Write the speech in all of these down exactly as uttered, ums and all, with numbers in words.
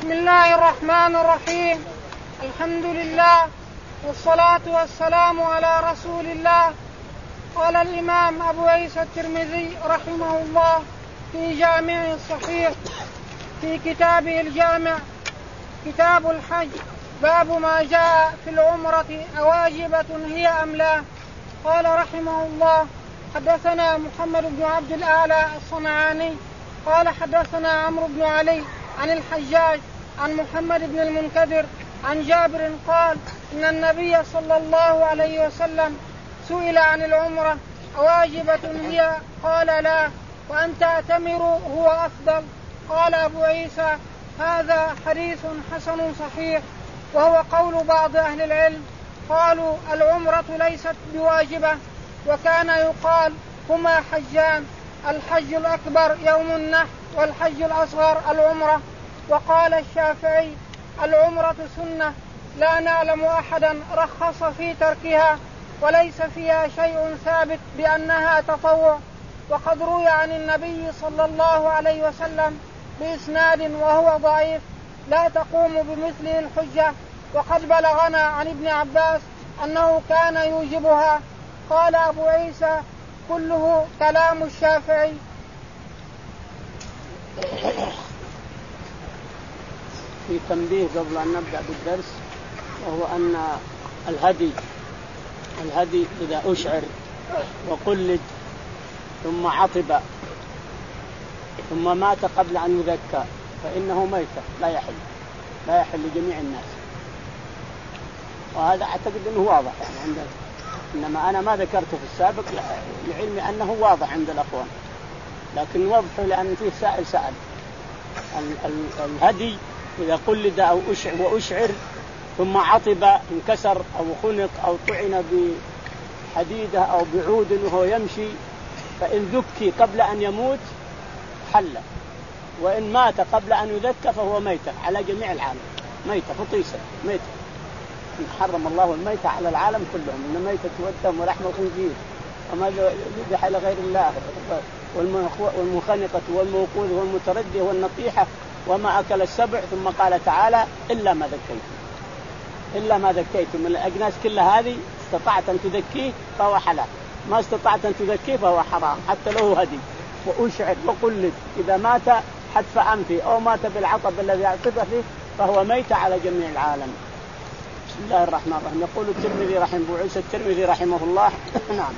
بسم الله الرحمن الرحيم. الحمد لله والصلاة والسلام على رسول الله. قال الإمام أبو عيسى الترمذي رحمه الله في جامع الصحيح في كتابه الجامع كتاب الحج باب ما جاء في العمرة أواجبة هي أم لا. قال رحمه الله حدثنا محمد بن عبد الأعلى الصنعاني قال حدثنا عمرو بن علي عن الحجاج عن محمد بن المنكدر عن جابر قال إن النبي صلى الله عليه وسلم سئل عن العمرة أواجبة هي قال لا وأن تعتمروا هو أفضل. قال أبو عيسى هذا حديث حسن صحيح وهو قول بعض أهل العلم قالوا العمرة ليست بواجبة وكان يقال هما حجان الحج الأكبر يوم النحر والحج الأصغر العمرة. وقال الشافعي العمرة سنة لا نعلم أحدا رخص في تركها وليس فيها شيء ثابت بأنها تطوع. وقد روي عن النبي صلى الله عليه وسلم بإسناد وهو ضعيف لا تقوم بمثله الحجة وقد بلغنا عن ابن عباس أنه كان يوجبها. قال أبو عيسى كله كلام الشافعي. في تنبيه قبل أن نبدأ بالدرس وهو أن الهدي الهدي إذا أشعر وقلد ثم عطب ثم مات قبل أن يذكى فإنه ميتة لا يحل لا يحل لجميع الناس. وهذا أعتقد أنه واضح يعني عندنا، إنما أنا ما ذكرته في السابق لعلمي أنه واضح عند الأخوان، لكن وضحه لأن فيه سائل سأل. الهدي إذا قلد أو أشعر وأشعر ثم عطب انكسر أو خنق أو طعن بحديدة أو بعود وهو يمشي فإن ذكي قبل أن يموت حل، وإن مات قبل أن يذكى فهو ميتة على جميع العالم، ميتة فطيسة ميتة. حرم الله الميتة على العالم كلهم، إن ميتة والدم ولحم الخنزير وما ذبح لغير الله والمنخنقة والموقوذ والمتردية والنطيحة وما أكل السبع. ثم قال تعالى إلا ما ذكيتم إلا ما ذكيتم من الأجناس كلها هذه استطعت أن تذكيه فهو حلال، ما استطعت أن تذكيه فهو حرام حتى له هدي. وأشعر وقلد إذا مات حتف أنفه أو مات بالعطب الذي يعطب فيه فهو ميت على جميع العالم. بسم الله الرحمن الرحيم. يقول الترمذي رحمه أبو عيسى الترمذي رحمه الله نعم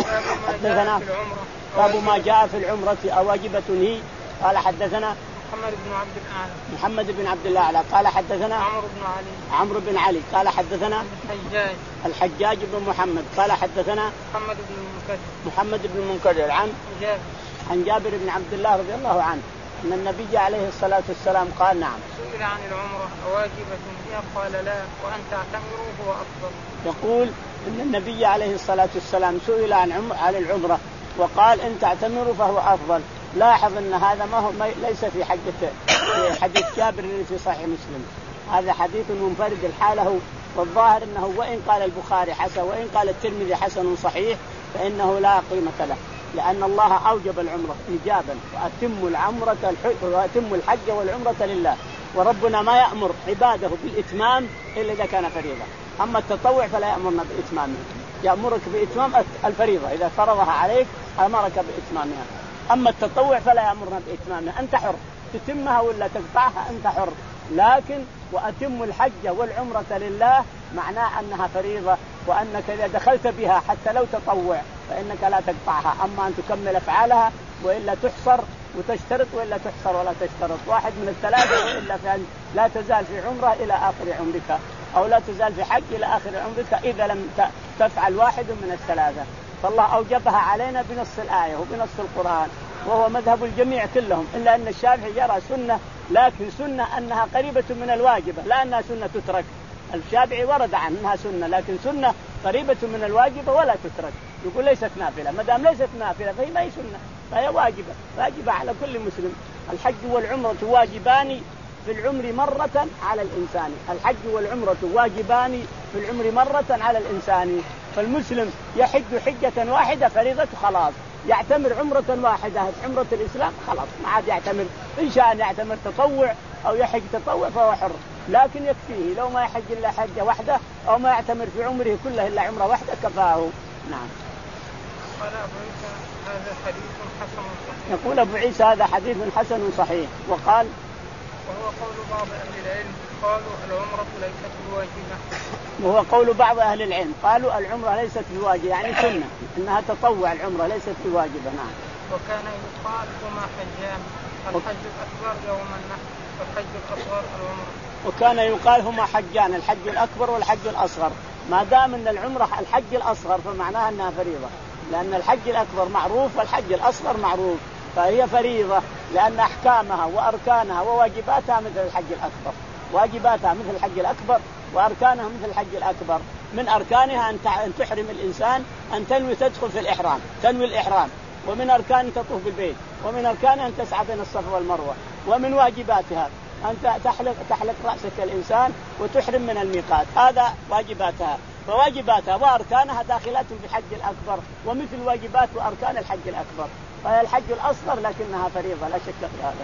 حدثنا باب ما جاء في العمرة أواجبة هي. قال حدثنا محمد بن عبد الأعلى محمد بن عبد الأعلى قال حدثنا عمرو بن علي عمرو بن علي قال حدثنا الحجاج الحجاج بن محمد قال حدثنا محمد بن المنكدر محمد بن المنكدر عن جابر عن جابر بن عبد الله رضي الله عنه أن النبي عليه الصلاة والسلام قال نعم سئل عن العمرة أواجبة هي قال لا وأن تعتمروا هو أفضل. يقول أن النبي عليه الصلاة والسلام سئل عن عمر عن العمرة وقال إن تعتمروا فهو أفضل. لاحظ أن هذا ما هو ما ليس في حديث في حديث جابر في صحيح مسلم، هذا حديث منفرد الحاله. والظاهر أنه وإن قال البخاري حسن وإن قال الترمذي حسن صحيح فإنه لا قيمة له، لأن الله أوجب العمرة إيجابا وأتم العمرة وأتم الحج والعمرة لله، وربنا ما يأمر عباده بالإتمام إلا إذا كان فريضة. أما التطوع فلا يأمرنا بإتمامه، يأمرك بإتمام الفريضة إذا فرضها عليك أمرك بإتمامها. أما التطوع فلا يأمرنا بإتمامها، أنت حر تتمها ولا تقطعها أنت حر، لكن وأتم الحج والعمرة لله معناه أنها فريضة، وأنك إذا دخلت بها حتى لو تطوع فإنك لا تقطعها، أما أن تكمل أفعالها وإلا تحصر وتشترط وإلا تحصر ولا تشترط واحد من الثلاثة، وإلا فأن لا تزال في عمرة إلى آخر عمرك أو لا تزال في حج إلى آخر عمرك إذا لم تفعل واحد من الثلاثة. فالله أوجبها علينا بنص الآية وبنص القرآن، وهو مذهب الجميع كلهم، إلا أن الشافعي يرى سنة، لكن سنة أنها قريبة من الواجبة لا أنها سنة تترك. الشافعي ورد عنها أنها سنة لكن سنة قريبة من الواجبة ولا تترك، يقول ليست نافلة، ما دام ليست نافلة فهي ما هي سنة فهي واجبة، واجبة على كل مسلم. الحج والعمرة واجبان في العمر مرة على الإنسان، الحج والعمرة واجبان في العمر مرة على الإنسان. فالمسلم يحج حجة واحدة فريضة خلاص، يعتمر عمرة واحدة عمرة الإسلام خلاص ما عاد يعتمر، إن شاء أن يعتمر تطوع أو يحج تطوع فهو حر، لكن يكفيه لو ما يحج إلا حجة واحدة أو ما يعتمر في عمره كله إلا عمرة واحدة كفاه. نعم. قال أبو عيسى هذا حديث حسن صحيح. يقول أبو عيسى هذا حديث حسن صحيح. وقال وهو قول بعض أهل العلم قالوا العمرة ليست بواجبة. وهو قول بعض أهل العلم قالوا العمرة ليست بواجبة يعني سنة إنها تطوع، العمرة ليست بواجبة. نعم. وكان يقال هما حجان الحج الأكبر يوم النحر والحج الأصغر العمرة. وكان يقال هما حجان الحج الأكبر والحج الأصغر، ما دام أن العمرة الحج الأصغر فمعناها أنها فريضة، لأن الحج الأكبر معروف والحج الأصغر معروف، فهي فريضة لأن أحكامها وأركانها وواجباتها مثل الحج الأكبر، واجباتها مثل الحج الأكبر وأركانها مثل الحج الأكبر. من أركانها أن تحرم الإنسان أن تنوي تدخل في الإحرام، تنوي الإحرام، ومن أركان تطوف بالبيت، ومن أركانها أن تسعى بين الصفا والمروة، ومن واجباتها أن تحلق تحلق رأسك الإنسان وتحرم من الميقات، هذا واجباتها. فواجباتها وأركانها داخلات في الحج الأكبر ومثل واجبات وأركان الحج الأكبر، فهي الحج الأصغر لكنها فريضة لا شك في هذا.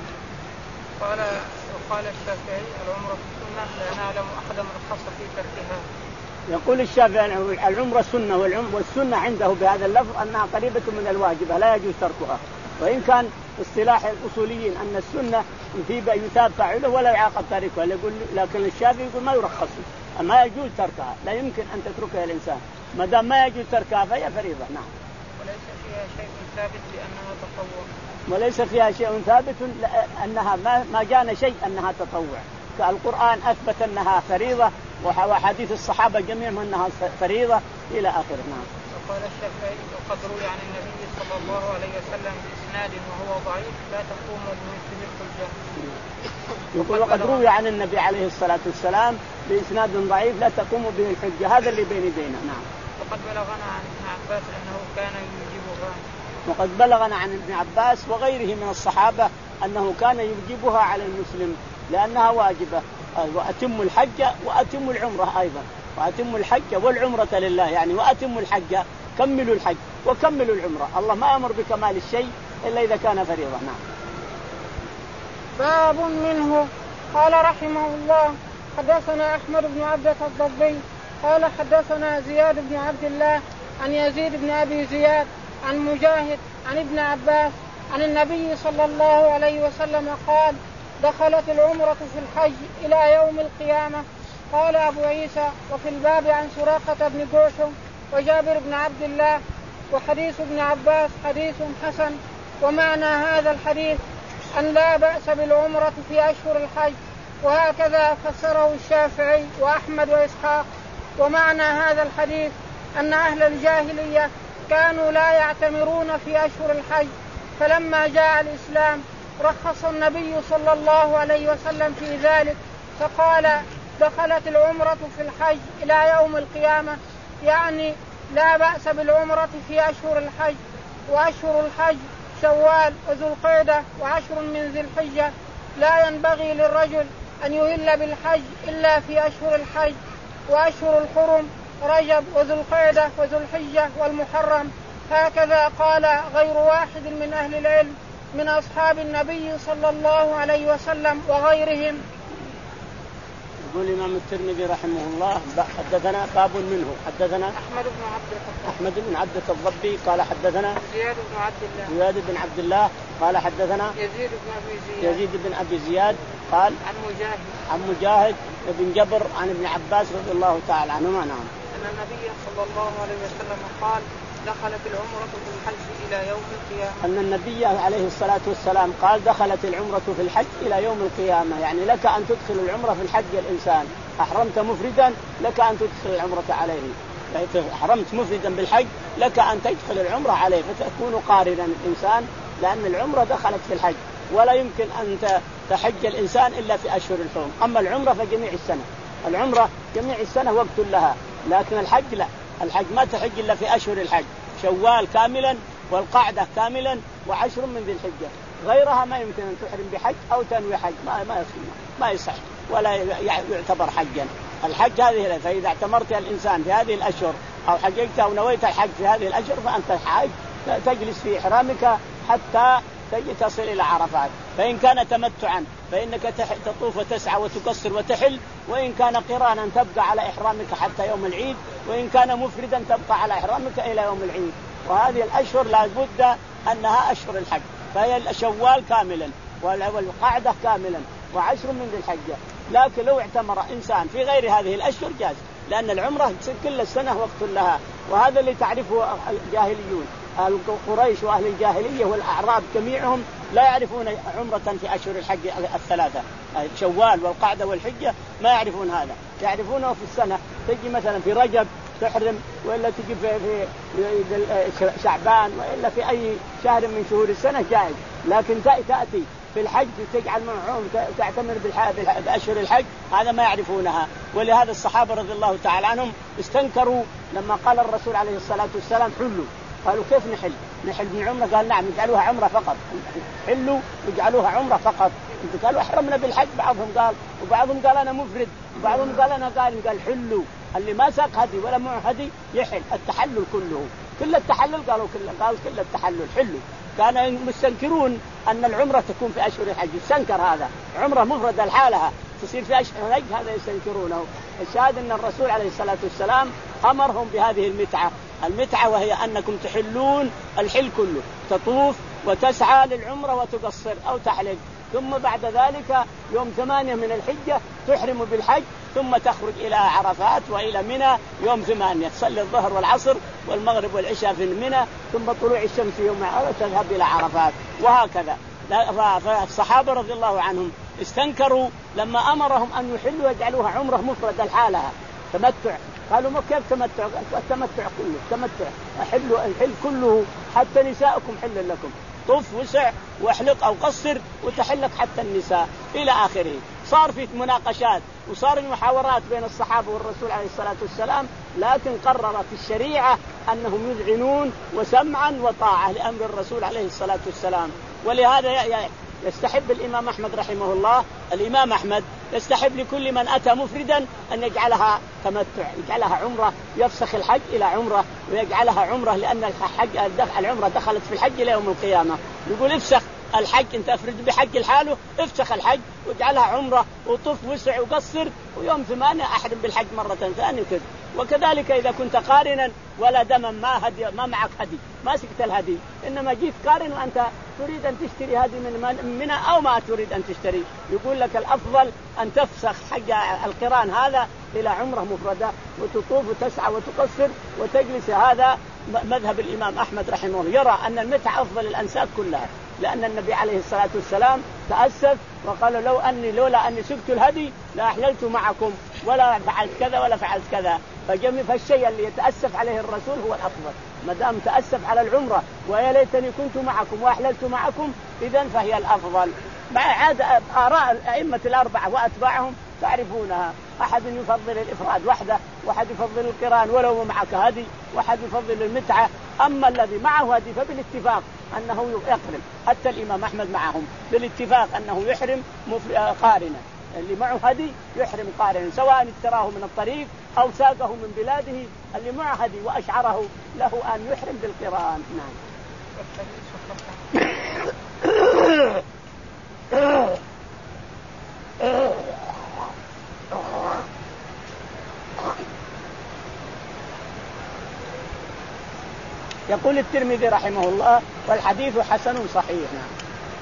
قال وقال الشافعي العمرة سنة لا نعلم أحدا رخص في تركها. يقول الشافعي العمرة سنة، والسنة عنده بهذا اللفظ أنها قريبة من الواجبة لا يجوز تركها، وإن كان اصطلاح الأصوليين أن السنة يثاب فاعله ولا يعاقب تاركها، لكن الشافعي يقول ما يرخص، ما يجوز تركها، لا يمكن أن تتركها الإنسان ما دام ما يجوز تركها فهي فريضة. نعم. وليس فيها شيء ثابت لأنها تطوع. وليس فيها شيء ثابت أنها ما ما جاءنا شيء أنها تطوع، كالقرآن أثبت أنها فريضة وحديث الصحابة جميعهم أنها فريضة إلى آخره. نعم. وقال الشافعي وقد روي عن النبي صلى الله عليه وسلم بإسناد وهو ضعيف لا تقوم بمثل الحجة. يقول وقد روي عن النبي عليه الصلاة والسلام بإسناد ضعيف لا تقوم به الحجة، هذا اللي بيني بينه. نعم. وقد بلغنا عن ابن عباس أنه كان يجيبها. وقد بلغنا عن ابن عباس وغيره من الصحابة أنه كان يجيبها على المسلم لأنها واجبة، وأتم الحج وأتم العمرة أيضا، وأتم الحج والعمرة لله يعني، وأتم الحج كملوا الحج وكملوا العمرة، الله ما أمر بكمال الشيء إلا إذا كان فريضة. نعم. باب منه. قال رحمه الله حدثنا أحمد بن عبدة الضبي قال حدثنا زياد بن عبد الله عن يزيد بن أبي زياد عن مجاهد عن ابن عباس عن النبي صلى الله عليه وسلم قال دخلت العمرة في الحج إلى يوم القيامة. قال أبو عيسى وفي الباب عن سراقة بن جوشم وجابر بن عبد الله وحديث ابن عباس حديث حسن. ومعنى هذا الحديث أن لا بأس بالعمرة في أشهر الحج، وهكذا فسره الشافعي وأحمد وإسحاق. ومعنى هذا الحديث أن أهل الجاهلية كانوا لا يعتمرون في أشهر الحج، فلما جاء الإسلام رخص النبي صلى الله عليه وسلم في ذلك، فقال دخلت العمرة في الحج إلى يوم القيامة، يعني لا بأس بالعمرة في أشهر الحج. وأشهر الحج شوال وذو القعدة وعشر من ذي الحجة، لا ينبغي للرجل أن يهل بالحج إلا في أشهر الحج. وأشهر الحرم رجب وذو القعدة وذو الحجة والمحرم. هكذا قال غير واحد من أهل العلم من أصحاب النبي صلى الله عليه وسلم وغيرهم. يقول الإمام الترمذي رحمه الله حدثنا باب منه حدثنا أحمد بن عبد أحمد بن عبد الضبي قال حدثنا زياد بن عبد الله زياد بن عبد الله قال حدثنا يزيد بن أبي زياد يزيد بن أبي زياد قال عن مجاهد عن مجاهد بن جبر عن ابن عباس رضي الله تعالى عنهما. نعم. أن النبي صلى الله عليه وسلم قال دخلت العمرة في الحج إلى يوم القيامة. أن النبي عليه الصلاة والسلام قال دخلت العمرة في الحج إلى يوم القيامة، يعني لك أن تدخل العمرة في الحج الإنسان أحرمت مفردا لك أن تدخل العمرة عليه، يعني أحرمت مفردا بالحج لك أن تدخل العمرة عليه فتكون قارنا الإنسان، لأن العمرة دخلت في الحج ولا يمكن أن تحج الإنسان إلا في أشهر الحرم. أما العمرة فجميع السنة، العمرة جميع السنة وقت لها، لكن الحج لا، الحج ما تحج إلا في أشهر الحج، شوال كاملا والقعدة كاملا وعشر من ذي الحجة، غيرها ما يمكن أن تحرم بحج أو تنوي حج، ما ما يصح ما يصح ولا يعتبر حجا. الحج هذه، فإذا اعتمرت الإنسان في هذه الأشهر أو حججت أو نويت الحج في هذه الأشهر فأنت حاج تجلس في إحرامك حتى تصل إلى عرفات، فإن كان تمتعا فإنك تطوف وتسعى وتقصر وتحل، وإن كان قرانا تبقى على إحرامك حتى يوم العيد، وإن كان مفردا تبقى على إحرامك إلى يوم العيد. وهذه الأشهر لا بد أنها أشهر الحج، فهي شوال كاملا والقعدة كاملا وعشر من ذي الحجة. لكن لو اعتمر إنسان في غير هذه الأشهر جاز، لأن العمرة كل السنة وقت لها. وهذا اللي تعرفه الجاهليون، قريش وأهل الجاهلية والأعراب جميعهم لا يعرفون عمرة في أشهر الحج الثلاثة، شوال والقعدة والحجة، ما يعرفون هذا. يعرفونه في السنة، تجي مثلا في رجب تحرم، وإلا تجي في في شعبان، وإلا في أي شهر من شهور السنة جائز. لكن تأتي في الحج تجعل معهم تعتمر بأشهر الحج، هذا ما يعرفونها. ولهذا الصحابة رضي الله تعالى عنهم استنكروا لما قال الرسول عليه الصلاة والسلام حلوا، قالوا كيف نحل؟ نحل من عمرة؟ قال نعم اجعلوها عمرة فقط، حلوا اجعلوها عمرة فقط. انت قالوا احرمنا بالحج، بعضهم قال، وبعضهم قال انا مفرد، وبعضهم قال انا قال قال حلوا. اللي ما ساق هدي ولا معه هدي يحل، التحلل كله، كل التحلل قالوا كل قال كل التحلل حلوا. كانوا يستنكرون أن العمرة تكون في أشهر الحج، يستنكر هذا، عمرة مفردة لحالها تصير في أشهر الحج، هذا يستنكرونه. الشاهد أن الرسول عليه الصلاة والسلام أمرهم بهذه المتعة، المتعة وهي أنكم تحلون الحل كله، تطوف وتسعى للعمرة وتقصر أو تحلق، ثم بعد ذلك يوم ثمانية من الحجة تحرم بالحج، ثم تخرج إلى عرفات وإلى منى يوم ثمانية، تصلي الظهر والعصر والمغرب والعشاء في منى، ثم طلوع الشمس يوم عرفة تذهب إلى عرفات، وهكذا. فالصحابة رضي الله عنهم استنكروا لما أمرهم أن يحلوا ويجعلوها عمرة مفردة لحالها تمتع. قالوا ما كيف تمتع؟ التمتع كله تمتع، أحلوا الحل كله حتى نساءكم حل لكم، طف وسع واحلق أو قصر وتحلق حتى النساء إلى آخره. صار في مناقشات وصار المحاورات بين الصحابة والرسول عليه الصلاة والسلام، لكن قررت الشريعة أنهم يذعنون وسمعا وطاعة لأمر الرسول عليه الصلاة والسلام. ولهذا يستحب الإمام أحمد رحمه الله، الإمام أحمد يستحب لكل من أتى مفردا أن يجعلها تمتع، يجعلها عمرة، يفسخ الحج إلى عمرة ويجعلها عمرة، لأن الحج العمرة دخلت في الحج إلى يوم القيامة. يقول افسخ الحج، انت افرد بحج الحاله، افسخ الحج واجعلها عمره وطف وسع وقصر، ويوم ثمانية احرم بالحج مره ثانيه كذا. وكذلك اذا كنت قارنا ولا دما ما هدي ما معك هدي، ما سكت الهدي، انما جيت قارن وانت تريد ان تشتري هدي من منها او ما تريد ان تشتري، يقول لك الافضل ان تفسخ حج القران هذا الى عمره مفرده وتطوف وتسعى وتقصر وتجلس. هذا مذهب الامام احمد رحمه الله، يرى ان المتعه افضل الانساك كلها، لأن النبي عليه الصلاة والسلام تأسف وقال لو أني لولا أني سبت الهدي لا أحللت معكم ولا فعلت كذا ولا فعلت كذا. فجميع فالشيء اللي يتأسف عليه الرسول هو الأفضل، ما دام تأسف على العمرة ويا ليتني كنت معكم وأحللت معكم، إذن فهي الأفضل. مع عاد آراء الأئمة الأربعة وأتباعهم تعرفونها، أحد يفضل الإفراد وحده، واحد يفضل القران ولو معك هدي، واحد يفضل المتعة. أما الذي معه هدي فبالاتفاق أنه يحرم، حتى الإمام أحمد معهم بالاتفاق أنه يحرم قارنا، اللي معه هدي يحرم قارنا، سواء اشتراه من الطريق أو ساقه من بلاده، اللي معه هدي وأشعره له أن يحرم بالقران. نعم. يقول الترمذي رحمه الله والحديث حسن صحيح. نعم.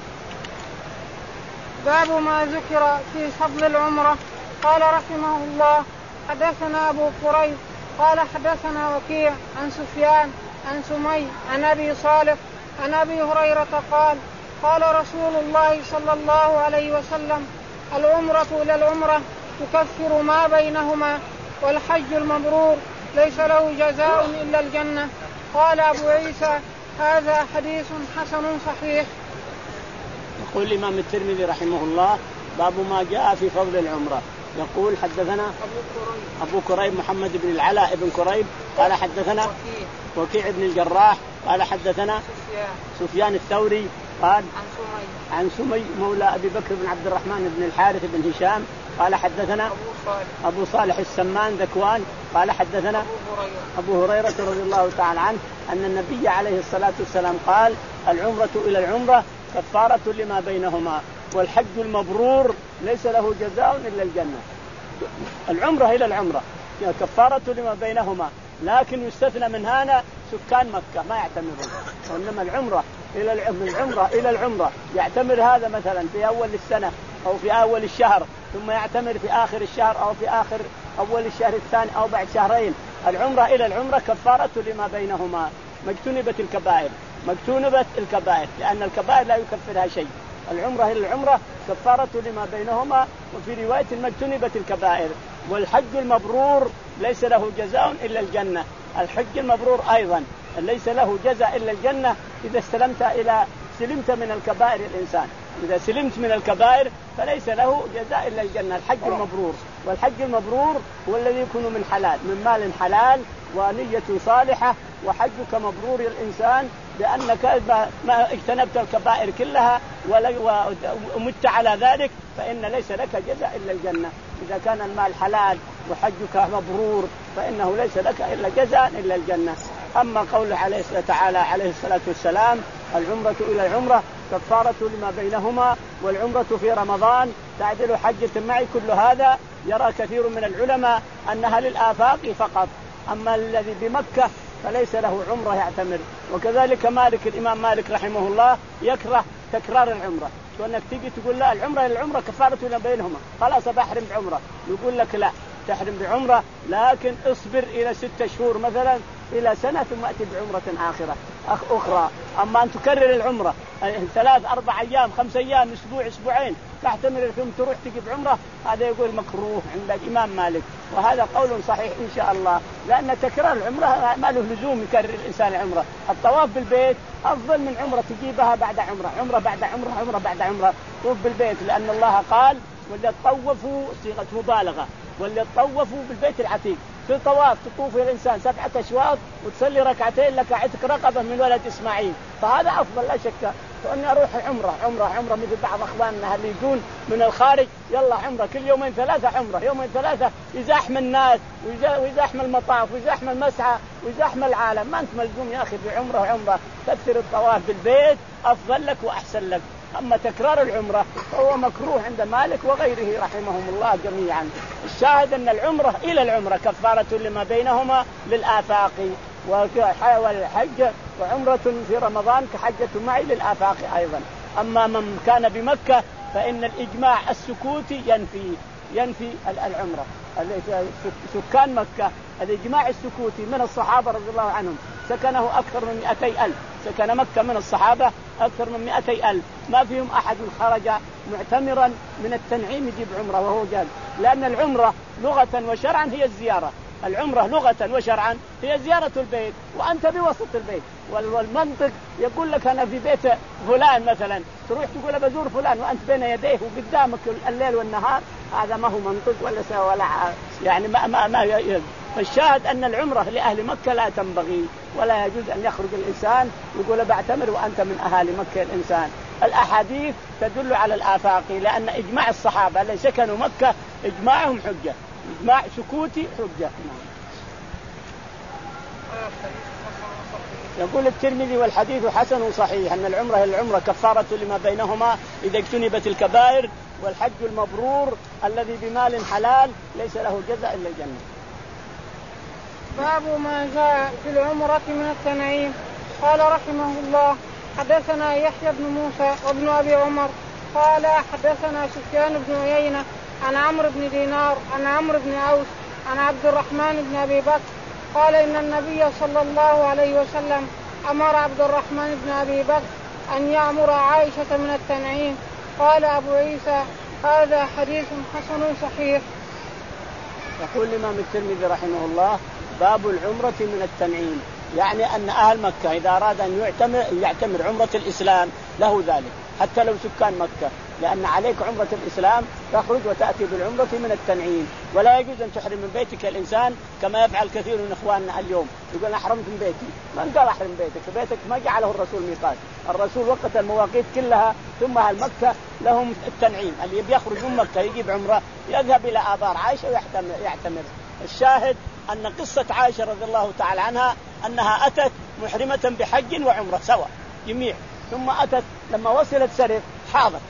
باب ما ذكر في فضل العمرة. قال رحمه الله حدثنا أبو قريب قال حدثنا وكيع عن سفيان عن سمي عن أبي صالح عن أبي هريرة قال قال رسول الله صلى الله عليه وسلم العمرة إلى العمرة تكفر ما بينهما، والحج المبرور ليس له جزاء إلا الجنة. قال أبو عيسى هذا حديث حسن صحيح. يقول الإمام الترمذي رحمه الله باب ما جاء في فضل العمرة. يقول حدثنا أبو كريب, أبو كريب محمد بن العلاء بن كريب قال حدثنا وكيع, وكيع بن الجراح قال حدثنا سفيان, سفيان الثوري قال عن سمي, عن سمي مولى أبي بكر بن عبد الرحمن بن الحارث بن هشام قال حدثنا أبو صالح, أبو صالح السمان ذكوان قال حدثنا أبو هريرة, أبو هريرة رضي الله تعالى عنه أن النبي عليه الصلاة والسلام قال العمرة إلى العمرة كفارة لما بينهما، والحج المبرور ليس له جزاء إلا الجنة. العمرة إلى العمرة كفارة لما بينهما، لكن يستثنى من هنا سكان مكة ما يعتمرون، وإنما العمرة إلى العمرة إلى العمرة يعتمر هذا مثلا في أول السنة أو في أول الشهر، ثم يعتمر في آخر الشهر أو في آخر أول الشهر الثاني أو بعد شهرين. العمرة إلى العمرة كفارة لما بينهما، مجتنبت الكبائر، مجتنبت الكبائر، لأن الكبائر لا يكفرها شيء. العمرة إلى العمرة كفارة لما بينهما، وفي رواية مجتنبت الكبائر. والحج المبرور ليس له جزاء إلا الجنة. الحج المبرور أيضا ليس له جزاء إلا الجنة إذا استلمت إلى سلمت من الكبائر. الإنسان إذا سلمت من الكبائر فليس له جزاء إلا الجنة، الحج المبرور. والحج المبرور هو الذي يكون من حلال، من مال حلال ونية صالحة، وحجك مبرور الإنسان بأنك ما اجتنبت الكبائر كلها ومت على ذلك، فإن ليس لك جزاء إلا الجنة. إذا كان المال حلال وحجك مبرور فإنه ليس لك إلا جزاء إلا الجنة. أما قول عليه تعالى عليه الصلاة والسلام العمرة إلى العمرة كفارة لما بينهما، والعمرة في رمضان تعدل حجة معي، كل هذا يرى كثير من العلماء أنها للآفاق فقط، أما الذي بمكة فليس له عمرة يعتمر. وكذلك مالك الإمام مالك رحمه الله يكره تكرار العمرة، وأنك تيجي تقول لا العمرة إلى العمرة كفارة لما بينهما، خلاص بحرم بعمرة. يقول لك لا، تحرم بعمرة لكن اصبر إلى ستة شهور مثلا إلى سنة ثم أتي بعمرة آخرة أخ أخرى. أما أن تكرر العمرة ثلاث أربع أيام خمس أيام أسبوع أسبوعين تعتمر ثم تروح تجيب عمرة، هذا يقول مكروه عند الإمام مالك، وهذا قول صحيح إن شاء الله، لأن تكرار العمرة ما له لزوم يكرر الإنسان العمرة. الطواف بالبيت أفضل من عمرة تجيبها بعد عمرة، عمرة بعد عمرة، عمرة بعد عمرة. طوف بالبيت لأن الله قال واللي طوفوا صيغة مبالغة، واللي طوفوا بالبيت العتيق. في طواف تطوف الإنسان سبعة أشواط وتصلي ركعتين لك عتق رقبة من ولد إسماعيل، فهذا أفضل لا شك. فأني أروح عمرة عمرة عمرة مثل بعض أخواننا اللي يجون من الخارج يلا عمرة كل يومين ثلاثة، عمرة يومين ثلاثة، يزاحم الناس ويزاحم المطاف ويزاحم المسعى ويزاحم العالم. ما أنت ملزوم يا أخي بعمرة عمرة، كثر الطواف بالبيت أفضل لك وأحسن لك. أما تكرار العمرة فهو مكروه عند مالك وغيره رحمهم الله جميعا. الشاهد أن العمرة إلى العمرة كفارة لما بينهما للآفاق، والحج وعمرة في رمضان كحجة معي للآفاق أيضا. أما من كان بمكة فإن الإجماع السكوتي ينفي ينفي العمرة. سكان مكة الإجماع السكوتي من الصحابة رضي الله عنهم سكنه أكثر من مئتي ألف، سكن مكة من الصحابة أكثر من مئتي ألف، ما فيهم أحد خرج معتمرا من التنعيم يجيب عمرة وهو جاهز، لأن العمرة لغة وشرعا هي الزيارة. العمرة لغة وشرعا هي زيارة البيت وأنت بوسط البيت، والمنطق يقول لك أنا في بيت فلان مثلا تروح تقول بزور فلان وأنت بين يديه وقدامك الليل والنهار، هذا ما هو منطق ولا سوى ولا يعني ما ما ما ي... فالشاهد أن العمرة لأهل مكة لا تنبغي، ولا يجوز أن يخرج الإنسان يقول بعتمر وأنت من أهالي مكة. الإنسان الأحاديث تدل على الآفاق، لأن إجماع الصحابة اللي سكنوا مكة إجماعهم حجة، إجماع سكوتي حجة. يقول الترمذي والحديث حسن صحيح أن العمرة العمرة كفارة لما بينهما إذا اجتنبت الكبائر، والحج المبرور الذي بمال حلال ليس له جزاء إلا الجنة. باب ما جاء في العمرة من التنعيم. قال رحمه الله حدثنا يحيى بن موسى وابن أبي عمر قال حدثنا سفيان بن عيينة عن عمرو بن دينار عن عمرو بن أوس عن عبد الرحمن بن أبي بكر قال إن النبي صلى الله عليه وسلم أمر عبد الرحمن بن أبي بكر أن يأمر عائشة من التنعيم. قال أبو عيسى هذا حديث حسن صحيح. يقول الإمام الترمذي رحمه الله باب العمرة من التنعيم، يعني أن أهل مكة إذا أراد أن يعتمر, يعتمر عمرة الإسلام له ذلك حتى لو سكان مكة، لأن عليك عمرة الإسلام تخرج وتأتي بالعمرة من التنعيم. ولا يجوز أن تحرم من بيتك الإنسان كما يفعل كثير من إخواننا اليوم، يقول أحرمت من بيتي. من قال أحرم بيتك؟ بيتك ما جعله الرسول ميقات، الرسول وقت المواقيت كلها. ثم أهل مكة لهم التنعيم، اللي بيخرج من مكة يجيب عمرة يذهب إلى آبار عائشة ويعتمر. الشاهد أن قصة عائشة رضي الله تعالى عنها أنها أتت محرمة بحج وعمرة سوا جميع، ثم أتت لما وصلت سرف حاضت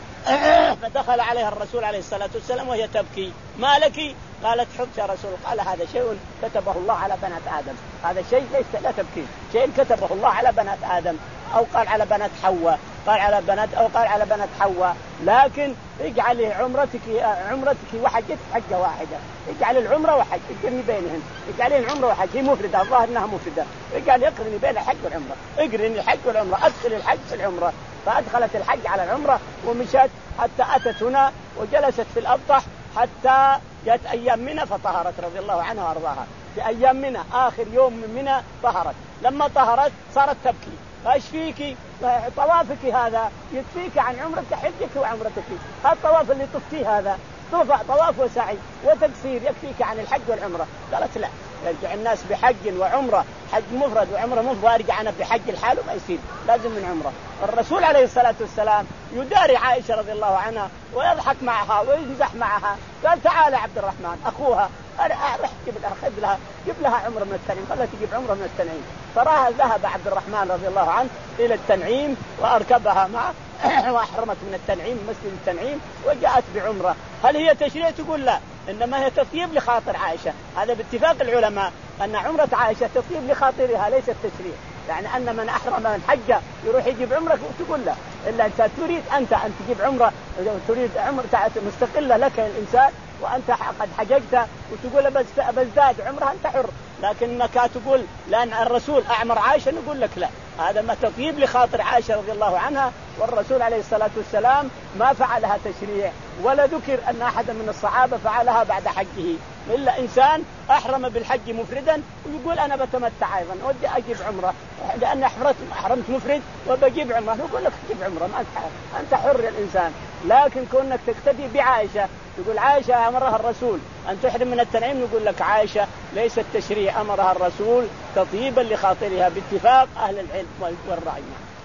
فدخل عليها الرسول عليه الصلاة والسلام وهي تبكي. ما لك؟ قالت حبت يا رسول. قال هذا شيء كتبه الله على بنات آدم، هذا شيء ليس لا تبكي، شيء كتبه الله على بنات آدم، أو قال على بنات حواء، قال على بنات أو قال على بنات حواء، لكن اجعلي عمرتك عمرتك وحجك حجة واحدة، اجعل العمرة وحج اقرني بينهم، اجعلين عمرة وحج، هي مفردة الظاهر انها مفردة، اجعل اقرني بين الحج والعمرة، اقرني الحج والعمرة، ادخل الحج في العمرة. فادخلت الحج على العمرة ومشت حتى اتت هنا وجلست في الابطح حتى جاءت ايام منى فطهرت رضي الله عنها وارضاها. في ايام منى اخر يوم من منى طهرت، لما طهرت صارت تبكي. ايش فيك؟ طوافك هذا يكفيك عن عمرك حجك وعمرتك، هذا الطواف اللي طفتيه هذا طواف وسعي وتقصير يكفيك عن الحج والعمرة. قالت لا، يرجع الناس بحج وعمرة، حج مفرد وعمرة مفرد، وارجع أنا بحج الحال ما يصير، لازم من عمرة. الرسول عليه الصلاة والسلام يداري عائشة رضي الله عنها ويضحك معها ويمزح معها. قال تعال عبد الرحمن أخوها أروح جيب لها خذ لها جيب لها عمرة من التنعيم، خلها تجيب عمرة من التنعيم. فراها ذهب عبد الرحمن رضي الله عنه إلى التنعيم وأركبها معه وأحرمت من التنعيم مسجد التنعيم وجاءت بعمرة. هل هي تشريع؟ تقول لا، إنما هي تطيب لخاطر عائشة. هذا باتفاق العلماء أن عمرة عائشة تطيب لخاطرها ليست تشريع، يعني أن من أحرم من حج يروح يجيب عمرة تقول لا، إلا أنت تريد أنت أن تجيب عمرة، تريد عمرة مستقلة لك الإنسان وأنت قد حججت وتقول بزداد عمرها أنت حر. لكنك تقول لأن الرسول أعمر عائشة نقول لك لا، هذا ما تطيب لخاطر عائشة رضي الله عنها. والرسول عليه الصلاة والسلام ما فعلها تشريع، ولا ذكر أن أحد من الصحابة فعلها بعد حجه، إلا إنسان أحرم بالحج مفردا ويقول أنا بتمتع أيضا ودي أجيب عمرة لأن أحرمت أحرمت مفرد وبجيب عمرة، نقول لك تجيب عمرة ما أنت حر يا الإنسان. لكن كونك تقتدي بعائشة تقول عائشة أمرها الرسول أن تحرم من التنعيم، نقول لك عائشة ليست تشريع، أمرها الرسول تطيبا لخاطرها باتفاق أهل العلم والرأي.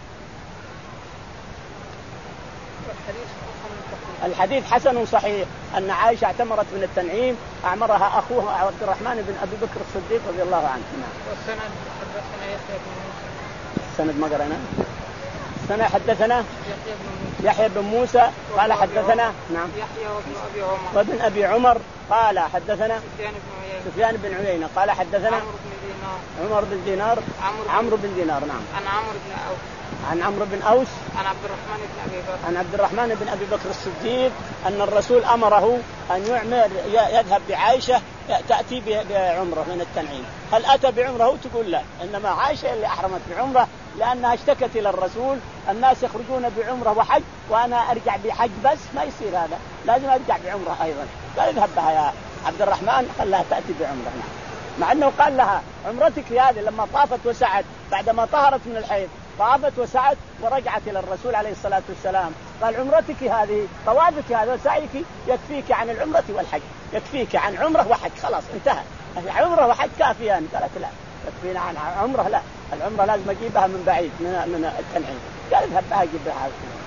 الحديث حسن صحيح أن عائشة اعتمرت من التنعيم، أعمرها أخوها عبد الرحمن بن أبي بكر الصديق رضي الله عنه. والسند حدثنا يحيى بن موسى. السند ما قرأنا. السند حدثنا يحيى بن موسى قال حدثنا نعم يحيى وابن أبي عمر وابن أبي عمر قال حدثنا سفيان بن عيينة سفيان بن عيينة قال حدثنا عمرو بن دينار عمر بن دينار عمرو بن دينار نعم عن عمرو بن أوس عن عمرو بن أوس عن عبد الرحمن بن أبي بكر عن عبد الرحمن بن أبي بكر الصديق أن الرسول أمره أن يعمر يذهب بعائشة تأتي بعمرة من التنعيم. هل أتى بعمره؟ تقول لا، إنما عائشة اللي أحرمت بعمرة لأنها اشتكت إلى الرسول الناس يخرجون بعمرة وحج وأنا أرجع بحج بس ما يصير هذا، لازم أرجع بعمرة أيضا. قال اذهب بها يا عبد الرحمن خلها تأتي بعمرة، مع أنه قال لها عمرتك هذه لما طافت وسعت بعدما طهرت من الحيض طافت وسعت ورجعت إلى الرسول عليه الصلاة والسلام قال عمرتك هذه طوافك هذا وسعيك يكفيك عن العمرة والحج، يكفيك عن عمرة وحج خلاص انتهى، عمرة وحج كافيان. قالت لا يكفينا عن عمرة، لا العمرة لازم أجيبها من بعيد من من التنعيم. قال اذهب بها جيبها.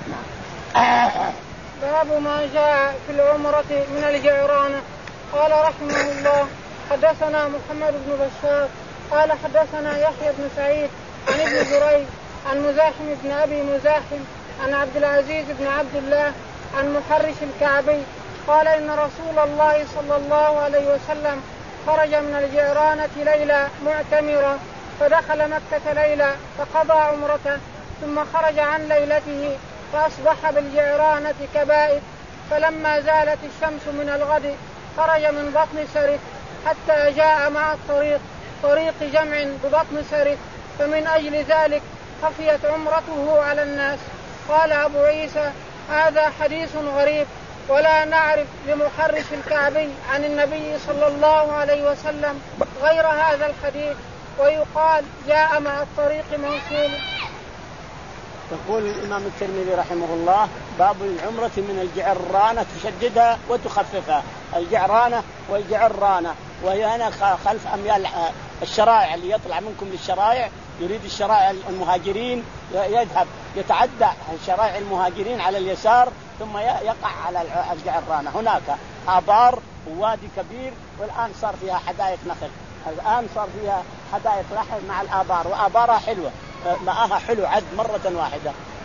نعم. باب ما جاء في العمرة من الجعرانة. قال رحمه الله حدثنا محمد بن بشار قال حدثنا يحيى بن سعيد عن ابن جريج عن مزاحم بن أبي مزاحم عن عبد العزيز بن عبد الله عن محرش الكعبي قال إن رسول الله صلى الله عليه وسلم خرج من الجعرانة ليلة معتمرا فدخل مكة ليلة فقضى عمرته ثم خرج عن ليلته فأصبح بالجعرانة كبائد، فلما زالت الشمس من الغد خرج من بطن سرف حتى جاء مع الطريق طريق جمع ببطن سرف، فمن أجل ذلك خفيت عمرته على الناس. قال أبو عيسى هذا حديث غريب ولا نعرف لمحرش الكعبي عن النبي صلى الله عليه وسلم غير هذا الحديث، ويقال جاء مع الطريق موصول. يقول الإمام الترمذي رحمه الله باب العمرة من الجعرانة تشددها وتخففها. الجعرانة والجعرانة وهي هنا خلف أميال الشرائع اللي يطلع منكم للشرائع يريد الشرائع المهاجرين يذهب يتعدى شرائع المهاجرين على اليسار ثم يقع على الجعرانة. هناك آبار ووادي كبير والآن صار فيها حدائق نخل، الآن صار فيها حدائق نخل مع الآبار وآبارها حلوة ماءها حلو عد مرة واحدة.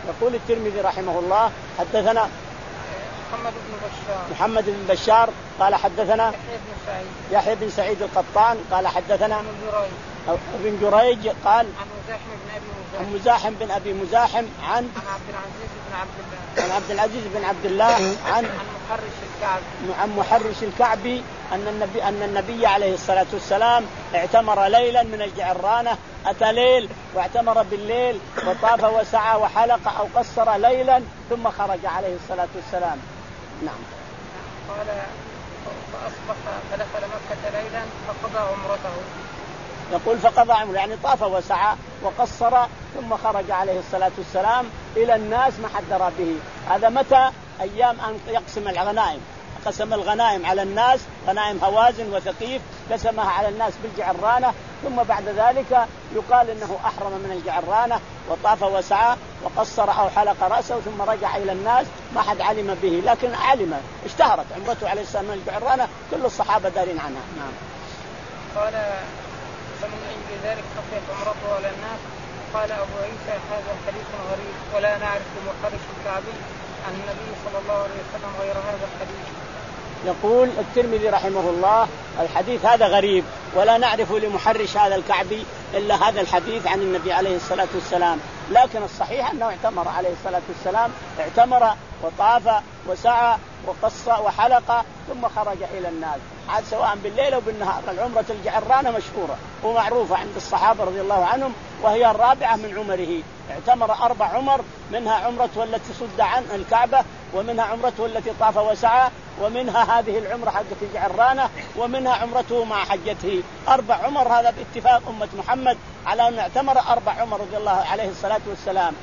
يقول الترمذي رحمه الله حدثنا محمد بن بشار محمد بن بشار قال حدثنا يحيى بن سعيد يحيى بن سعيد القطان قال حدثنا ابن جريج ابن جريج قال عن مزاحم بن ابي مزاحم عن مزاحم بن ابي مزاحم عن عن عبد العزيز بن عبد الله عن عبد العزيز بن عبد الله عن عن محرش الكعبي عن محرش الكعبي أن النبي أن النبي عليه الصلاة والسلام اعتمر ليلا من الجعرانة، أتى ليل واعتمر بالليل وطاف وسعى وحلق أو قصر ليلا ثم خرج عليه الصلاة والسلام. نعم. قال فأصبح فدخل مكة ليلا فقضى عمرته. يقول فقضى عمره يعني طاف وسعى وقصر ثم خرج عليه الصلاة والسلام إلى الناس ما حد درى به. هذا متى؟ أيام أن يقسم الغنائم، قسم الغنائم على الناس، غنائم هوازن وثقيف قسمها على الناس بالجعرانة، ثم بعد ذلك يقال إنه أحرم من الجعرانة وطاف وسعى وقصر أو حلق رأسه ثم رجع إلى الناس ما حد علم به، لكن علم اشتهرت عمرته عليه السلام من الجعرانة كل الصحابة دارين عنها. نعم. قال فمن أجل ذلك خفيت عمرته على الناس. قال أبو عيسى هذا حديث غريب ولا نعرف محرش الكعبي عن النبي صلى الله عليه وسلم غير هذا الحديث. يقول الترمذي رحمه الله الحديث هذا غريب ولا نعرف لمحرش هذا الكعبي إلا هذا الحديث عن النبي عليه الصلاة والسلام، لكن الصحيح أنه اعتمر عليه الصلاة والسلام، اعتمر وطاف وسعى وقص وحلق ثم خرج إلى الناس عاد سواء بالليل أو بالنهار. العمرة الجعرانة مشهورة ومعروفة عند الصحابة رضي الله عنهم وهي الرابعة من عمره، اعتمر أربع عمر، منها عمرته التي صد عن الكعبة، ومنها عمرته التي طاف وسعى، ومنها هذه العمرة حقة الجعرانة، ومنها عمرته مع حجته. أربع عمر هذا باتفاق أمة محمد على أن اعتمر أربع عمر رضي الله عليه الصلاة والسلام.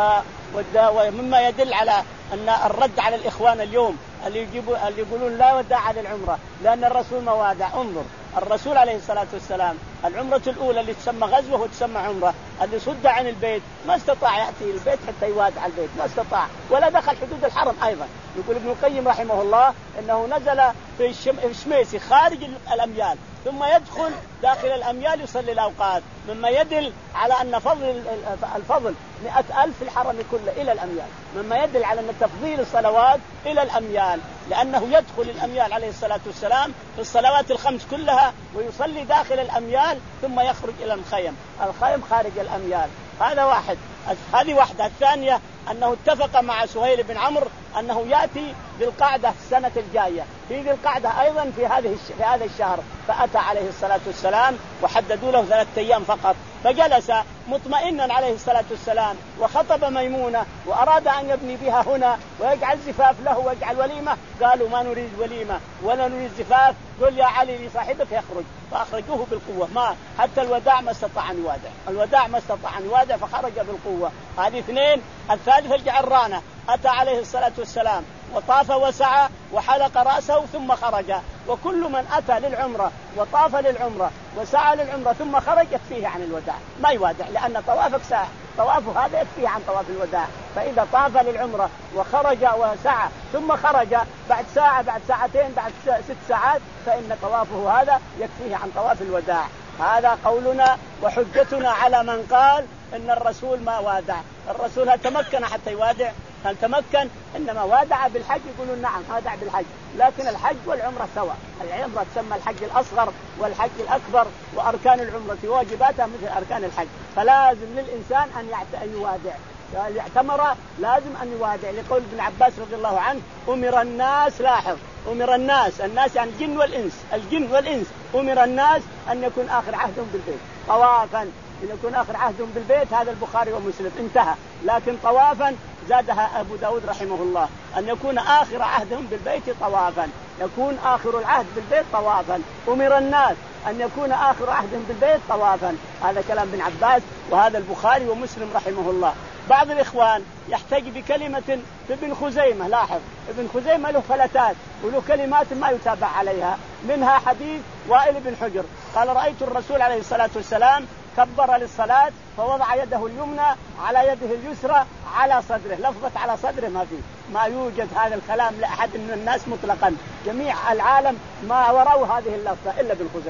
ومما يدل على أن الرد على الإخوان اليوم اللي يجيبوا اللي يقولون لا وداع للعمرة لأن الرسول ما وادع. انظر الرسول عليه الصلاة والسلام العمرة الأولى اللي تسمى غزوة وتسمى عمرة، اللي صد عن البيت ما استطاع يأتي البيت حتى يوادع البيت، ما استطاع ولا دخل حدود الحرم أيضا. يقول ابن القيم رحمه الله إنه نزل في الشميسي خارج الأميال ثم يدخل داخل الأميال يصلي الأوقات، مما يدل على أن فضل الفضل مئة ألف في الحرم كله إلى الأميال، مما يدل على أن تفضيل الصلوات إلى الأميال، لأنه يدخل الأميال عليه الصلاة والسلام في الصلوات الخمس كلها ويصلي داخل الأميال ثم يخرج إلى الخيم، الخيم خارج الأميال. هذا واحد. هذه واحدة. الثانية أنه اتفق مع سهيل بن عمرو أنه يأتي بالقعدة السنة الجاية في ذي القعدة أيضا في هذه في هذا الشهر، فأتى عليه الصلاة والسلام وحددوا له ثلاثة أيام فقط، فجلس مطمئنا عليه الصلاة والسلام وخطب ميمونة وأراد أن يبني بها هنا ويجعل زفاف له ويجعل وليمة، قالوا ما نريد وليمة ولا نريد زفاف، قل يا علي لصاحبك يخرج، فأخرجوه بالقوة، ما حتى الوداع ما استطاع أن يوادع، الوداع ما استطاع أن يوادع فخرج بالقوة. هذه اثنين. الثالثة الجعرانة أتى عليه الصلاة والسلام وطاف وسعى وحلق رأسه ثم خرج، وكل من أتى للعمرة وطاف للعمرة وسعى للعمرة ثم خرج يكفيه عن الوداع، ما يوادع، لأن طوافك ساعة، طوافه هذا يكفيه عن طواف الوداع. فإذا طاف للعمرة وخرج وسعى ثم خرج بعد ساعة بعد ساعتين بعد ست ساعات فإن طوافه هذا يكفيه عن طواف الوداع. هذا قولنا وحجتنا على من قال إن الرسول ما وادع. الرسول هل تمكن حتى يوادع؟ هل تمكن؟ إنما وادع بالحج، يقولون نعم وادع بالحج، لكن الحج والعمرة سواء، العمرة تسمى الحج الأصغر والحج الأكبر، وأركان العمرة واجباتها مثل أركان الحج، فلازم للإنسان أن يوادع، يعتمر لازم أن يوادع، لقول ابن عباس رضي الله عنه أمر الناس، لاحظ أمر الناس، الناس يعني الجن والإنس، الجن والإنس أمر الناس أن يكون آخر عهدهم بالبيت طوافا، أن يكون آخر عهدهم بالبيت، هذا البخاري ومسلم انتهى. لكن طوافا زادها أبو داود رحمه الله أن يكون آخر عهدهم بالبيت طوافا، يكون آخر العهد بالبيت طوافا، أمر الناس أن يكون آخر عهدهم بالبيت طوافا. هذا كلام ابن عباس وهذا البخاري ومسلم رحمه الله. بعض الإخوان يحتاج بكلمة في ابن خزيمة، لاحظ ابن خزيمة له فلتات وله كلمات ما يتابع عليها، منها حديث وائل بن حجر قال رأيت الرسول عليه الصلاة والسلام كبر للصلاة فوضع يده اليمنى على يده اليسرى على صدره، لفظة على صدره ما فيه، ما يوجد هذا الكلام لأحد من الناس مطلقا، جميع العالم ما وروا هذه اللفظة إلا ابن خزيمة،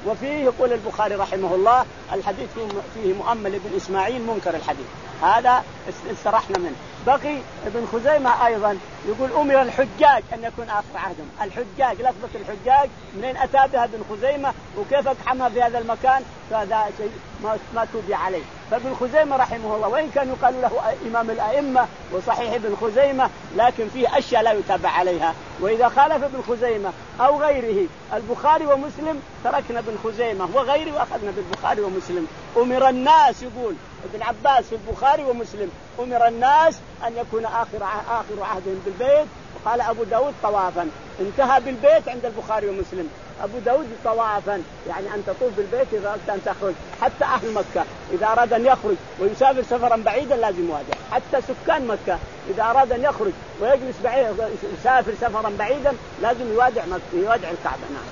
وفيه يقول البخاري رحمه الله الحديث فيه مؤمل بن إسماعيل منكر الحديث، هذا استرحنا منه. بقي ابن خزيمة أيضا يقول أمر الحجاج أن يكون آخر عهدهم. الحجاج لفظة الحجاج منين أتى بها ابن خزيمة وكيف اقحمها في هذا المكان؟ فهذا شيء ما ما توبي عليه. فابن خزيمة رحمه الله وإن كان يقال له إمام الأئمة وصحيح ابن خزيمة لكن فيه أشياء لا يتابع عليها، وإذا خالف ابن خزيمة أو غيره البخاري ومسلم تركنا ابن خزيمة وغيره وأخذنا بالبخاري ومسلم. أمر الناس يقول ابن عباس في البخاري ومسلم أمر الناس أن يكون آخر آخر عهدهم بالبيت. وقال أبو داود طوافا، انتهى بالبيت عند البخاري ومسلم. أبو داود طوافا يعني أن تطوف بالبيت إذا أردت أن تخرج. حتى أهل مكة إذا أراد أن يخرج ويسافر سفرا بعيدا لازم يواجه. حتى سكان مكة إذا أراد أن يخرج ويجلس بعيد يسافر سفرا بعيدا لازم يواجه مكة يواجه الكعبة. نعم.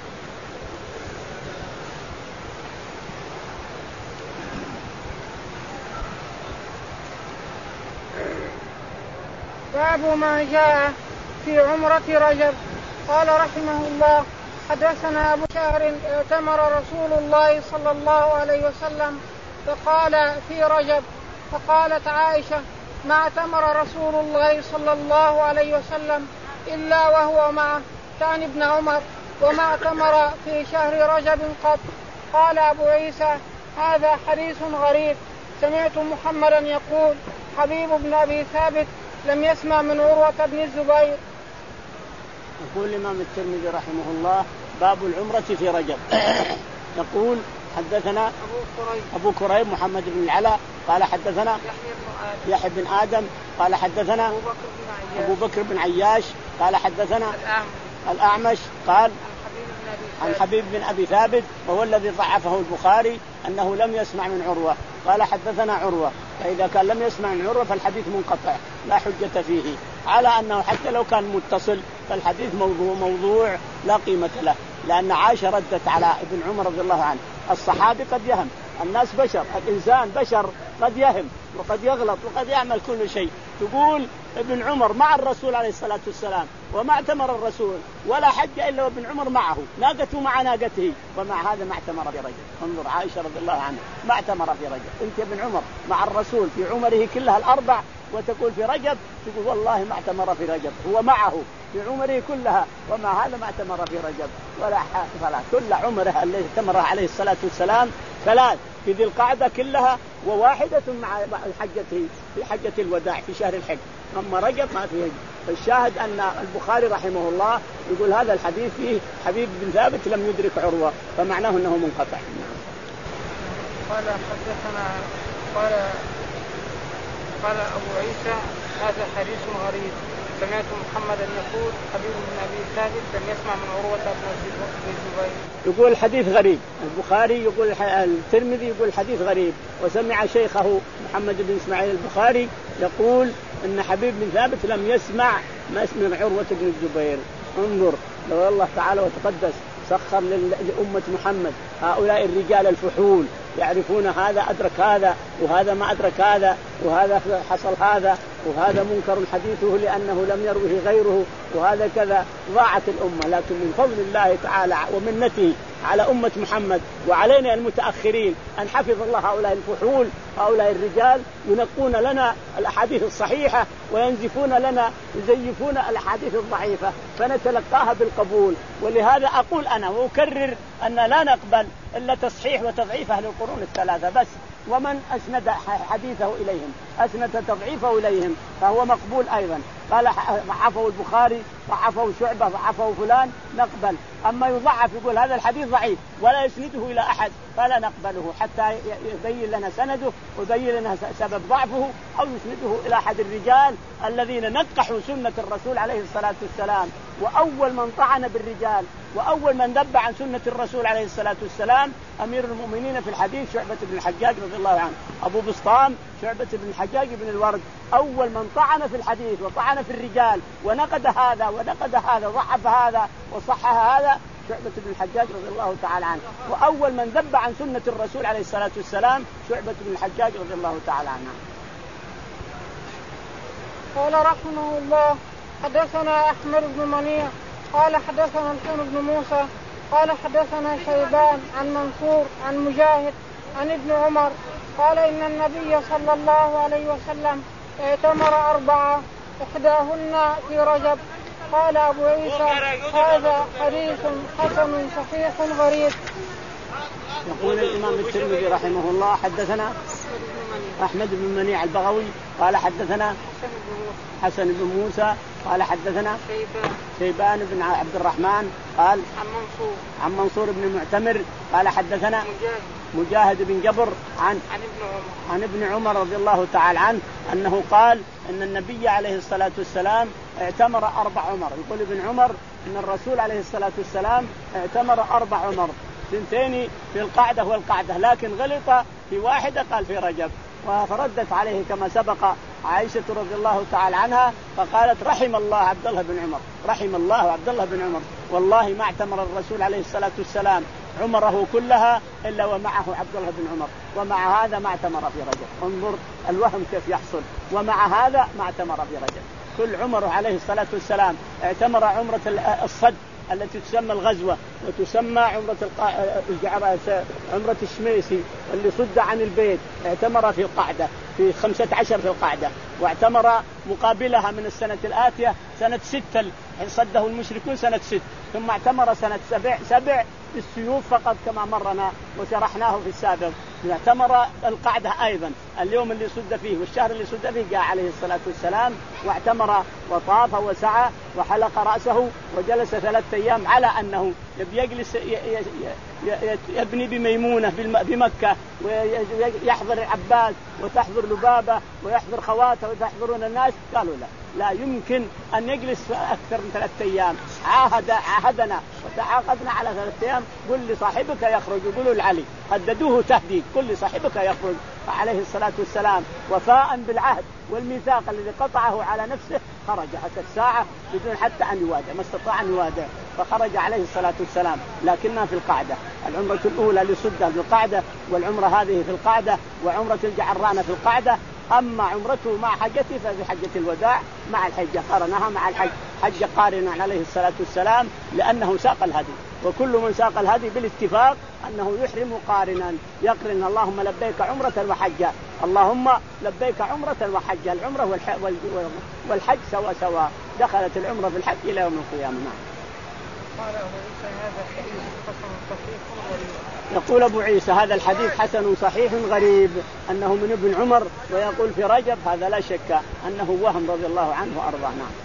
باب ما جاء في عمرة رجب. قال رحمه الله حدثنا أبو شهر اعتمر رسول الله صلى الله عليه وسلم فقال في رجب. فقالت عائشة ما اعتمر رسول الله صلى الله عليه وسلم إلا وهو معه كان ابن عمر وما اعتمر في شهر رجب قط. قال أبو عيسى هذا حديث غريب. سمعت محمدا يقول حبيب بن أبي ثابت لم يسمع من عروة بن الزبير. يقول الإمام الترمذي رحمه الله باب العمرة في رجب. يقول حدثنا أبو كريب محمد بن العلاء قال حدثنا يحيى بن آدم قال حدثنا أبو بكر بن عياش قال حدثنا الأعمش قال عن حبيب بن أبي ثابت وهو الذي ضعفه البخاري أنه لم يسمع من عروة. قال حدثنا عروة، فإذا كان لم يسمع من عروة فالحديث منقطع لا حجة فيه، على أنه حتى لو كان متصل فالحديث موضوع موضوع لا قيمة له، لأن عائشة ردت على ابن عمر رضي الله عنه الصحابي قد يهم، الناس بشر، الإنسان بشر قد يهم وقد يغلط وقد يعمل كل شيء. تقول ابن عمر مع الرسول عليه الصلاة والسلام وما اعتمر الرسول ولا حج إلا وابن عمر معه، ناقته مع ناقته، ومع هذا ما اعتمر في رجب. انظر عائشة رضي الله عنها ما اعتمر في رجب. انت يا ابن عمر مع الرسول في عمره كلها الأربع وتقول في رجب، تقول والله ما اعتمر في رجب، هو معه في عمره كلها ومع هذا ما اعتمر في رجب ولا فلا. كل عمره الذي اعتمر عليه الصلاة والسلام ثلاث في ذي القعدة كلها وواحدة مع حجته في حجة الوداع في شهر الحج، أما رجب ما فيه. فالشاهد أن البخاري رحمه الله يقول هذا الحديث فيه حبيب بن ثابت لم يدرك عروة، فمعناه أنه منقطع. قال حدثنا قال قال أبو عيسى هذا حديث غريب. سمعت محمدا يقول حبيب بن أبي ثابت لم يسمع من عروة بن الزبير. يقول الحديث غريب. البخاري يقول الترمذي يقول الحديث غريب، وسمع شيخه محمد بن إسماعيل البخاري يقول أن حبيب بن ثابت لم يسمع من عروة بن الزبير. انظر لو الله تعالى وتقدس سخر لأمة محمد هؤلاء الرجال الفحول يعرفون هذا أدرك هذا وهذا ما أدرك هذا وهذا حصل هذا وهذا منكر حديثه لأنه لم يروه غيره وهذا كذا. ضاعت الأمة، لكن من فضل الله تعالى ومنته على أمة محمد وعلينا المتأخرين أن حفظ الله هؤلاء الفحول هؤلاء الرجال ينقون لنا الأحاديث الصحيحة وينزفون لنا يزيفون الأحاديث الضعيفة فنتلقاها بالقبول. ولهذا أقول أنا وأكرر أن لا نقبل إلا تصحيح وتضعيف أهل القرون الثلاثة بس، ومن أسند حديثه إليهم أسند تضعيفه إليهم فهو مقبول أيضا. قال ضعفه البخاري ضعفه شعبة ضعفه فلان نقبل، أما يضعف يقول هذا الحديث ضعيف ولا يسنده إلى أحد فلا نقبله حتى يبين لنا سنده ويبين لنا سبب ضعفه أو يسنده إلى أحد الرجال الذين نقحوا سنة الرسول عليه الصلاة والسلام. وأول من طعن بالرجال وأول من ذب عن سنة الرسول عليه الصلاة والسلام أمير المؤمنين في الحديث شعبة بن الحجاج رضي الله عنه. أبو بسطام شعبة بن الحجاج بن الورد أول من طعن في الحديث وطعن في الرجال ونقد هذا ونقد هذا وضعف هذا وصحح هذا شعبة بن الحجاج رضي الله تعالى عنه. وأول من ذب عن سنة الرسول عليه الصلاة والسلام شعبة بن الحجاج رضي الله تعالى عنه. قال رحمه الله حدثنا أحمد بن منيع قال حدثنا الحسن بن موسى قال حدثنا شيبان عن منصور عن مجاهد عن ابن عمر قال إن النبي صلى الله عليه وسلم اعتمر أربعة إحداهن في رجب. قال أبو عيسى هذا حديث حسن صحيح غريب. يقول الإمام الترمذي رحمه الله حدثنا أحمد بن منيع البغوي قال حدثنا حسن بن موسى قال حدثنا شيبان بن عبد الرحمن قال عن منصور عن منصور بن المعتمر قال حدثنا مجاهد, مجاهد بن جبر عن عن ابن عمر عن ابن عمر رضي الله تعالى عنه أنه قال أن النبي عليه الصلاة والسلام اعتمر أربع عمر. يقول ابن عمر أن الرسول عليه الصلاة والسلام اعتمر أربع عمر، سنتين في القعدة والقعدة، لكن غلط في واحدة قال في رجب. فردت عليه كما سبق عائشة رضي الله تعالى عنها فقالت رحم الله عبد الله بن عمر، رحم الله عبد الله بن عمر، والله ما اعتمر الرسول عليه الصلاة والسلام عمره كلها إلا ومعه عبد الله بن عمر، ومع هذا ما اعتمر في رجب. انظر الوهم كيف يحصل، ومع هذا ما اعتمر في رجب. كل عمره عليه الصلاة والسلام اعتمر عمرة الصد التي تسمى الغزوة، وتسمى عمرة عمرة الشميسي اللي صد عن البيت، اعتمر في القعدة في خمسة عشر في القعدة، واعتمر مقابلها من السنة الآتية سنة ست حين صده المشركون سنة ست، ثم اعتمر سنة سبع سبع بالسيوف فقط كما مرنا وشرحناه في السابق. اعتمر القعدة أيضا اليوم اللي صد فيه والشهر اللي صد فيه جاء عليه الصلاة والسلام واعتمر وطاف وسعى وحلق رأسه وجلس ثلاثة أيام على أنه يجلس يبني بميمونة بمكة ويحضر العباس وتحضر لبابة ويحضر خواته وتحضرون الناس. قالوا لا لا يمكن أن يجلس أكثر من ثلاثة أيام. عاهد عاهدنا وتعاقدنا على ثلاثة أيام، قل لصاحبك يخرج. يقولوا لعلي هددوه تهديد، قل لصاحبك يخرج. عليه الصلاة والسلام وفاء بالعهد والميثاق الذي قطعه على نفسه خرج حتى الساعة بدون حتى أن يوادع، ما استطاع أن يوادع، فخرج عليه الصلاة والسلام. لكنها في القعدة، العمرة الأولى لصدها في القعدة، والعمرة هذه في القعدة، وعمرة الجعرانة في القعدة. أما عمرته مع حجته ففي حجة الوداع مع الحجة، قارنها مع الحج، حج قارنا عليه الصلاة والسلام لأنه ساق الهدي. وكل من ساق الهدي بالاتفاق أنه يحرم قارنا، يقرن اللهم لبيك عمرة وحجة، اللهم لبيك عمرة وحجة. العمرة والحج سوا سوا، دخلت العمرة في الحج إلى يوم القيامة. قال أبو عيسى هذا حديث حسن صحيح غريب. يقول أبو عيسى هذا الحديث حسن صحيح غريب، أنه من ابن عمر ويقول في رجب، هذا لا شك أنه وهم رضي الله عنه وأرضاه. نعم.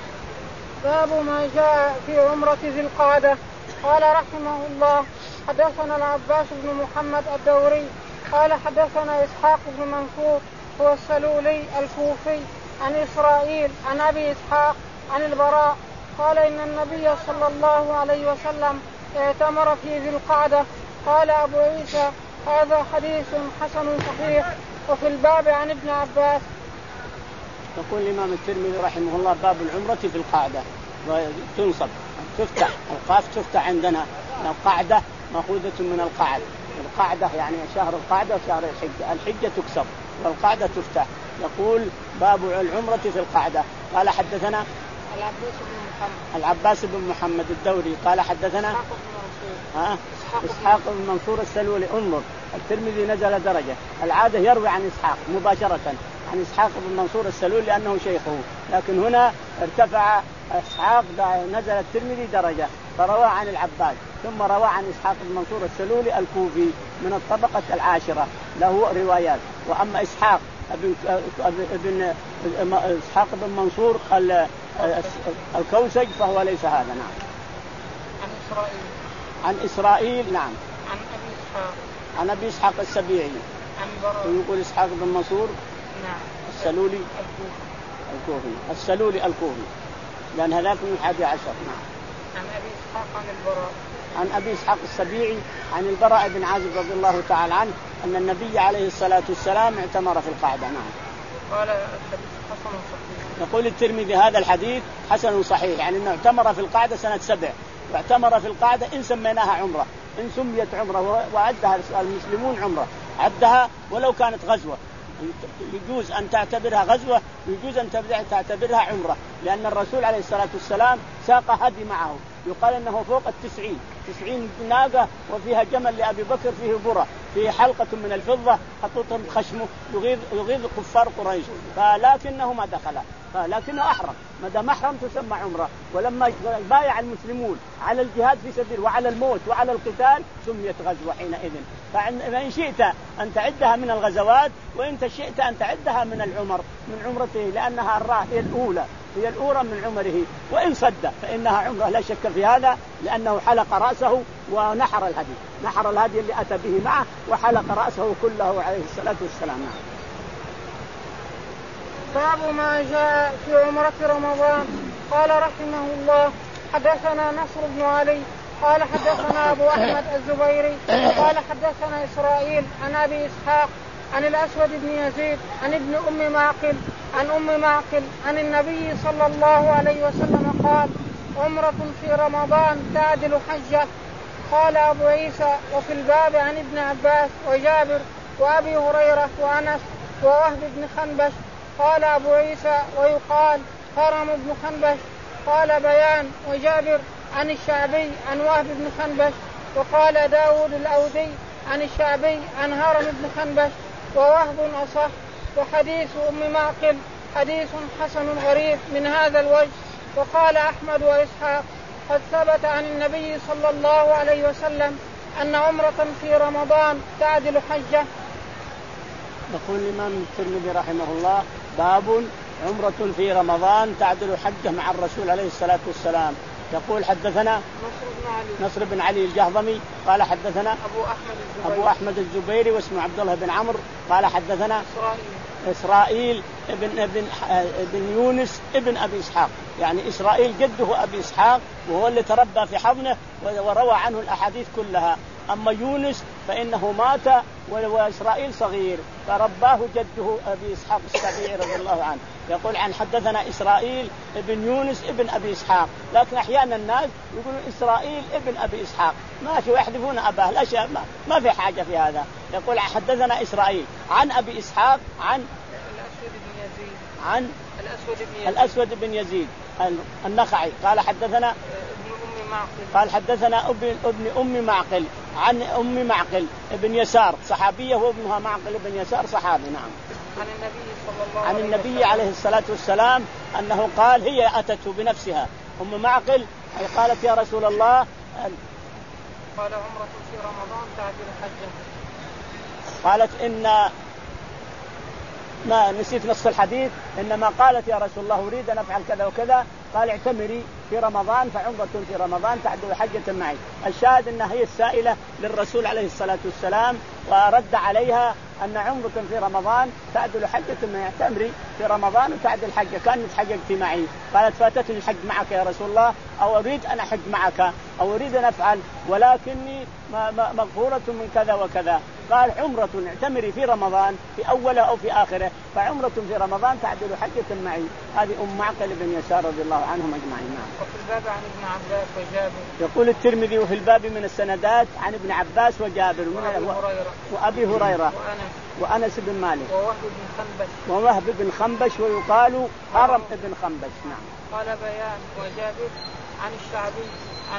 باب ما جاء في عمرة ذي القعدة. قال رحمه الله حدثنا العباس بن محمد الدوري قال حدثنا إسحاق بن منصور هو السلولي الكوفي عن إسرائيل عن أبي إسحاق عن البراء قال إن النبي صلى الله عليه وسلم اعتمر في ذي القعدة. قال أبو عيسى هذا حديث حسن صحيح. وفي الباب عن ابن عباس. يقول الإمام الترمذي رحمه الله باب العمرة في القعدة، وتنصب تفتح القاف تفتح عندنا القعدة مأخوذة من القعد، القعدة يعني شهر القعدة وشهر الحجة، الحجة تكسب والقعدة تفتح. يقول باب العمرة في القعدة. قال حدثنا العباس بن محمد العباس بن محمد الدوري قال حدثنا ها إسحاق بن منصور السلولي. انظر الترمذي نزل درجة، العادة يروي عن إسحاق مباشرة عن إسحاق بن منصور السلولي لأنه شيخه، لكن هنا ارتفع إسحاق نزل الترمذي درجة فروى عن العباس، ثم روى عن إسحاق بن منصور السلولي الكوفي من الطبقة العاشرة له روايات. وأما إسحاق ابن ابن إسحاق بن منصور الكوسج فهو ليس هذا. نعم. عن إسرائيل عن إسرائيل نعم. عن أبي إسحاق عن أبي إسحاق السبيعي عن براء. ويقول إسحاق بن منصور نعم السلولي الكوفي السلولي الكوفي لأن هذاك من الحادي عشر. نعم. عن أبي إسحاق عن البراء عن أبي إسحاق السبيعي عن البراء بن عازب رضي الله تعالى عنه أن النبي عليه الصلاة والسلام اعتمر في القعدة. نعم. قال الحديث حسن صحيح. يقول الترمذي هذا الحديث حسن صحيح، يعني أنه اعتمر في القعدة سنة سبع، واعتمر في القعدة إن سميناها عمرة، إن سميت عمرة وعدها المسلمون عمرة، عدها ولو كانت غزوة، يجوز أن تعتبرها غزوة، يجوز أن تعتبرها عمرة، لأن الرسول عليه الصلاة والسلام ساق هدي معه، يقال أنه فوق التسعين تسعين ناقة وفيها جمل لأبي بكر فيه برة فيه حلقة من الفضة حطوطا خشمه يغيظ يغيظ كفار قريش فلكنه ما دخل لكنه أحرم ما دام أحرم تسمى عمرة. ولما بايع المسلمون على الجهاد في سبيل وعلى الموت وعلى القتال سميت غزوة حينئذ. فإن شئت أن تعدها من الغزوات وإن شئت أن تعدها من العمر من عمرته لأنها الراء هي الأولى هي الأولى من عمره. وإن صد فإنها عمرة لا شك في هذا لأنه حلق رأسه ونحر الهدي نحر الهدي اللي أتى به معه وحلق رأسه كله عليه الصلاة والسلام. باب ما جاء في عمرة رمضان. قال رحمه الله حدثنا نصر بن علي قال حدثنا أبو أحمد الزبيري قال حدثنا إسرائيل عن أبي إسحاق عن الأسود بن يزيد عن ابن أم معقل عن أم معقل عن النبي صلى الله عليه وسلم قال عمرة في رمضان تعدل حجة. قال أبو عيسى وفي الباب عن ابن عباس وجابر وأبي هريرة وأنس ووهب بن خنبش. قال أبو عيسى ويقال هرم بن خنبش. قال بيان وجابر عن الشعبي عن وهب بن خنبش. وقال داود الأودي عن الشعبي عن هرم بن خنبش ووهب أصح. وحديث أم معقل حديث حسن غريب من هذا الوجه. وقال أحمد وإسحاق قد ثبت عن النبي صلى الله عليه وسلم أن عمرة في رمضان تعدل حجة. يقول الإمام الترمذي رحمه الله باب عمرة في رمضان تعدل حجة مع الرسول عليه الصلاة والسلام. يقول حدثنا نصر بن علي, نصر بن علي الجهضمي قال حدثنا أبو أحمد الزبيري, أبو أحمد الزبيري واسمه عبد الله بن عمرو قال حدثنا إسرائيل, إسرائيل ابن, ابن, ابن يونس ابن أبي إسحاق يعني إسرائيل جده أبي إسحاق وهو اللي تربى في حضنه وروى عنه الأحاديث كلها. أما يونس فإنه مات وإسرائيل صغير فرباه جده أبي إسحاق السبيعي رضي الله عنه. يقول عن حدثنا إسرائيل ابن يونس ابن أبي إسحاق لكن أحيانا الناس يقولون إسرائيل ابن أبي إسحاق ماشي ويحذفون أباه لا شيء ما, ما في حاجة في هذا. يقول حدثنا إسرائيل عن أبي إسحاق عن الأسود بن يزيد عن الأسود بن يزيد, الأسود بن يزيد النخعي قال حدثنا ابن أم معقل قال حدثنا ابن, ابن أم معقل عن أم معقل ابن يسار صحابية وابنها معقل ابن يسار صحابي. نعم. عن النبي صلى الله عن عليه النبي وسلم عليه الصلاة والسلام أنه قال هي أتته بنفسها أم معقل أي قالت يا رسول الله قال عمرة في رمضان تعدل حجة. قالت إن ما نسيت نص الحديث إنما قالت يا رسول الله أريد أن أفعل كذا وكذا قال اعتمري في رمضان فعمرة في رمضان تعدل حجة معي. الشاهد أنها هي السائلة للرسول عليه الصلاة والسلام ورد عليها أن عمرة في رمضان تعدل حجة معي اعتمري في رمضان وتعدل حجة كانت حجة معي. قالت فاتتني الحج معك يا رسول الله أو أريد أن أحج معك أو أريد أن أفعل ولكني مغفورة من كذا وكذا. قال عمرة اعتمري في رمضان في أوله أو في آخره فعمرة في رمضان تعدل حجة معي. هذه أم معقل بن يسار رضي الله عنهم أجمعين. وفي الباب عن ابن عباس وجابر. يقول الترمذي وفي الباب من السندات عن ابن عباس وجابر وأبي هريرة, وأبي هريرة وأنس, وأنس بن مالك ووهب بن خنبش ووهب بن خنبش ويقال هرم بن خنبش. نعم. قال بيان وجابر عن الشعبي عن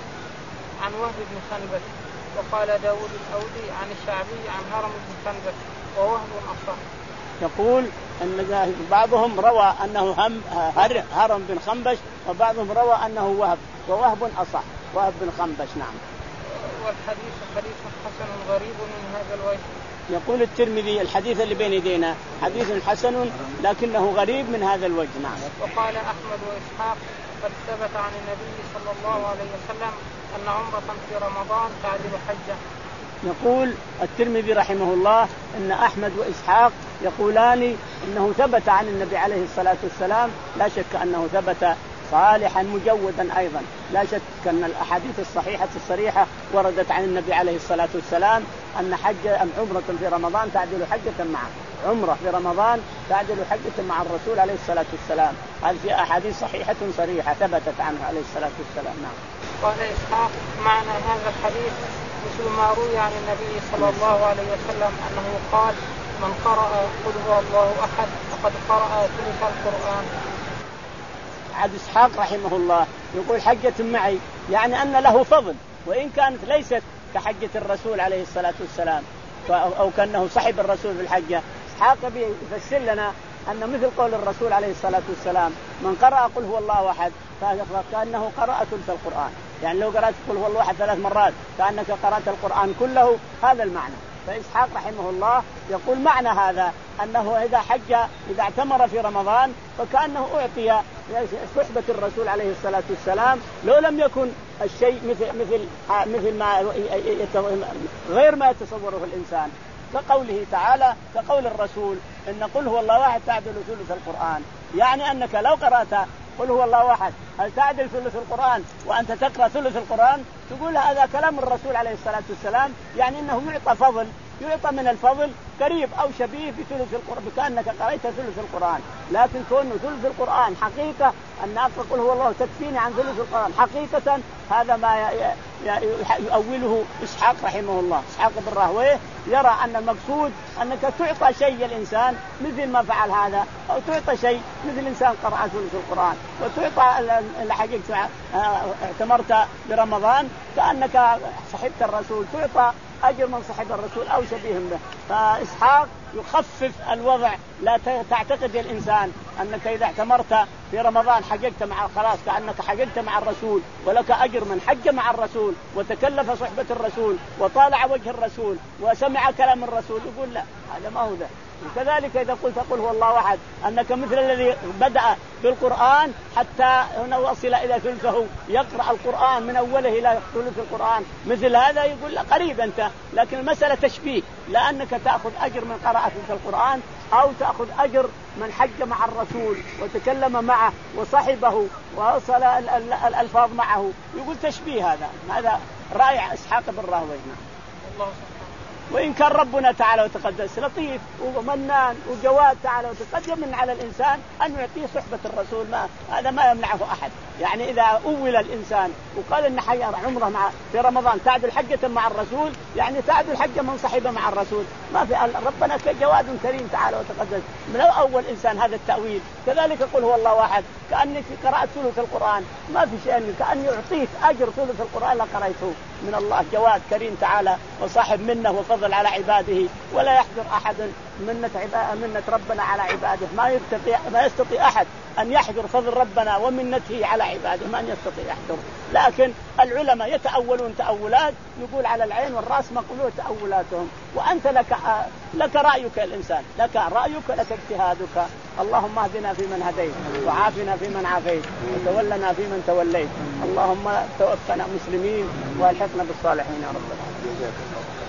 عن وهب بن خنبش. وقال داود الأودي عن الشعبي عن هرم بن خنبش ووهب أصح. يقول أن بعضهم روى أنه هم هرم بن خنبش وبعضهم روى أنه وهب ووهب أصح وهب بن خنبش. نعم. والحديث حديث حسن غريب من هذا الوجه. يقول الترمذي الحديث اللي بين يدينا حديث حسن لكنه غريب من هذا الوجه. نعم. وقال أحمد وإسحاق قد ثبت عن النبي صلى الله عليه وسلم أن عمرة في رمضان تعدل حجة. يقول الترمذي رحمه الله أن أحمد وإسحاق يقولان إنه ثبت عن النبي عليه الصلاة والسلام لا شك أنه ثبت صالحا مجودا أيضا لا شك أن الأحاديث الصحيحة الصريحة وردت عن النبي عليه الصلاة والسلام أن حج أم عمرة في رمضان تعدل حجة معه عمرة في رمضان تعدل حجة مع الرسول عليه الصلاة والسلام. هذه في أحاديث صحيحة صريحة ثبتت عنه عليه الصلاة والسلام. نعم. قال إسحاق معنى هذا الحديث مثل ما روي عن النبي صلى الله عليه وسلم أنه قال من قرأ قل هو الله أحد فقد قرأ ثلث القرآن. عبد إسحاق رحمه الله يقول حجة معي، يعني أن له فضل وإن كانت ليست كحجة الرسول عليه الصلاة والسلام أو كأنه صحب الرسول في الحجة. إسحاق يفسر لنا أن مثل قول الرسول عليه الصلاة والسلام من قرأ قل هو الله أحد فكأنه قرأ ثلث القرآن، يعني لو قرأت قل هو الله أحد ثلاث مرات كأنك قرأت القرآن كله، هذا المعنى. فإسحاق رحمه الله يقول معنى هذا أنه إذا حج إذا اعتمر في رمضان فكأنه أعطي صحبة الرسول عليه الصلاة والسلام، لو لم يكن الشيء مثل مثل مثل ما غير ما يتصوره الإنسان، كقوله تعالى كقول الرسول إن قل هو الله واحد تعدل ثلث القرآن، يعني أنك لو قرأت قل هو الله واحد هل تعدل ثلث القرآن وأنت تقرأ ثلث القرآن؟ تقول هذا كلام الرسول عليه الصلاة والسلام، يعني أنه يعطى فضل، يعطى من الفضل قريب أو شبيه بثلث القرآن كأنك قرأت ثلث القرآن. لكن كونه ثلث القرآن حقيقة أن أقرأ قل هو الله تكفيني عن ثلث القرآن حقيقة، هذا ما يؤوله إسحاق رحمه الله. إسحاق بن راهويه يرى أن المقصود أنك تعطى شيء الإنسان مثل ما فعل هذا، أو تعطى شيء مثل إنسان قرأ ثلث القرآن، وتعطى الحقيقة اعتمرت برمضان كأنك صحبت الرسول، تعطى أجر من صحب الرسول أو شبيه به. فإسحاق يخفف الوضع، لا تعتقد الإنسان أنك إذا اعتمرت في رمضان حججت مع خلاص كأنك حججت مع الرسول ولك أجر من حج مع الرسول وتكلف صحبة الرسول وطالع وجه الرسول وسمع كلام الرسول، يقول لا هذا ما هو ذا. وكذلك إذا قلت قل هو الله أحد أنك مثل الذي بدأ بالقرآن حتى وصل إلى ثلثه يقرأ القرآن من أوله إلى ثلث القرآن، مثل هذا يقول لا قريب أنت، لكن المسألة تشبيه، لأنك تأخذ أجر من قراءة القرآن أو تأخذ أجر من حج مع الرسول وتكلم معه وصحبه ووصل الألفاظ معه، يقول تشبيه. هذا هذا رائع إسحاق بن راهويه. وإن كان ربنا تعالى وتقدس لطيف ومنان وجواد تعالى وتقدس يمن على الإنسان أن يعطيه صحبة الرسول، ما هذا ما يمنعه أحد. يعني إذا أول الإنسان وقال إن حي عمره مع في رمضان تعدل حجة مع الرسول، يعني تعدل حجة من صحبه مع الرسول، ما في ربنا كجواد كريم تعالى وتقدس من أول إنسان هذا التأويل. كذلك قل هو الله واحد كأنك قرأت ثلث القرآن، ما في شيء كأني أعطيك أجر ثلث القرآن لقرأته من الله، جواد كريم تعالى وصاحب منه وفضل على عباده، ولا يحضر أحد منة منة ربنا على عباده، ما يستطيع ما يستطيع أحد أن يحضر فضل ربنا ومنته على عباده، ما يستطيع يحضر. لكن العلماء يتأولون تأولات، يقول على العين والرأس مقولون تأولاتهم، وأنت لك لك رأيك الإنسان، لك رأيك لك اجتهادك. اللهم اهدنا فيمن هديت وعافنا فيمن عافيت وتولنا فيمن توليت، اللهم توفنا مسلمين والحقنا بالصالحين يا رب العالمين.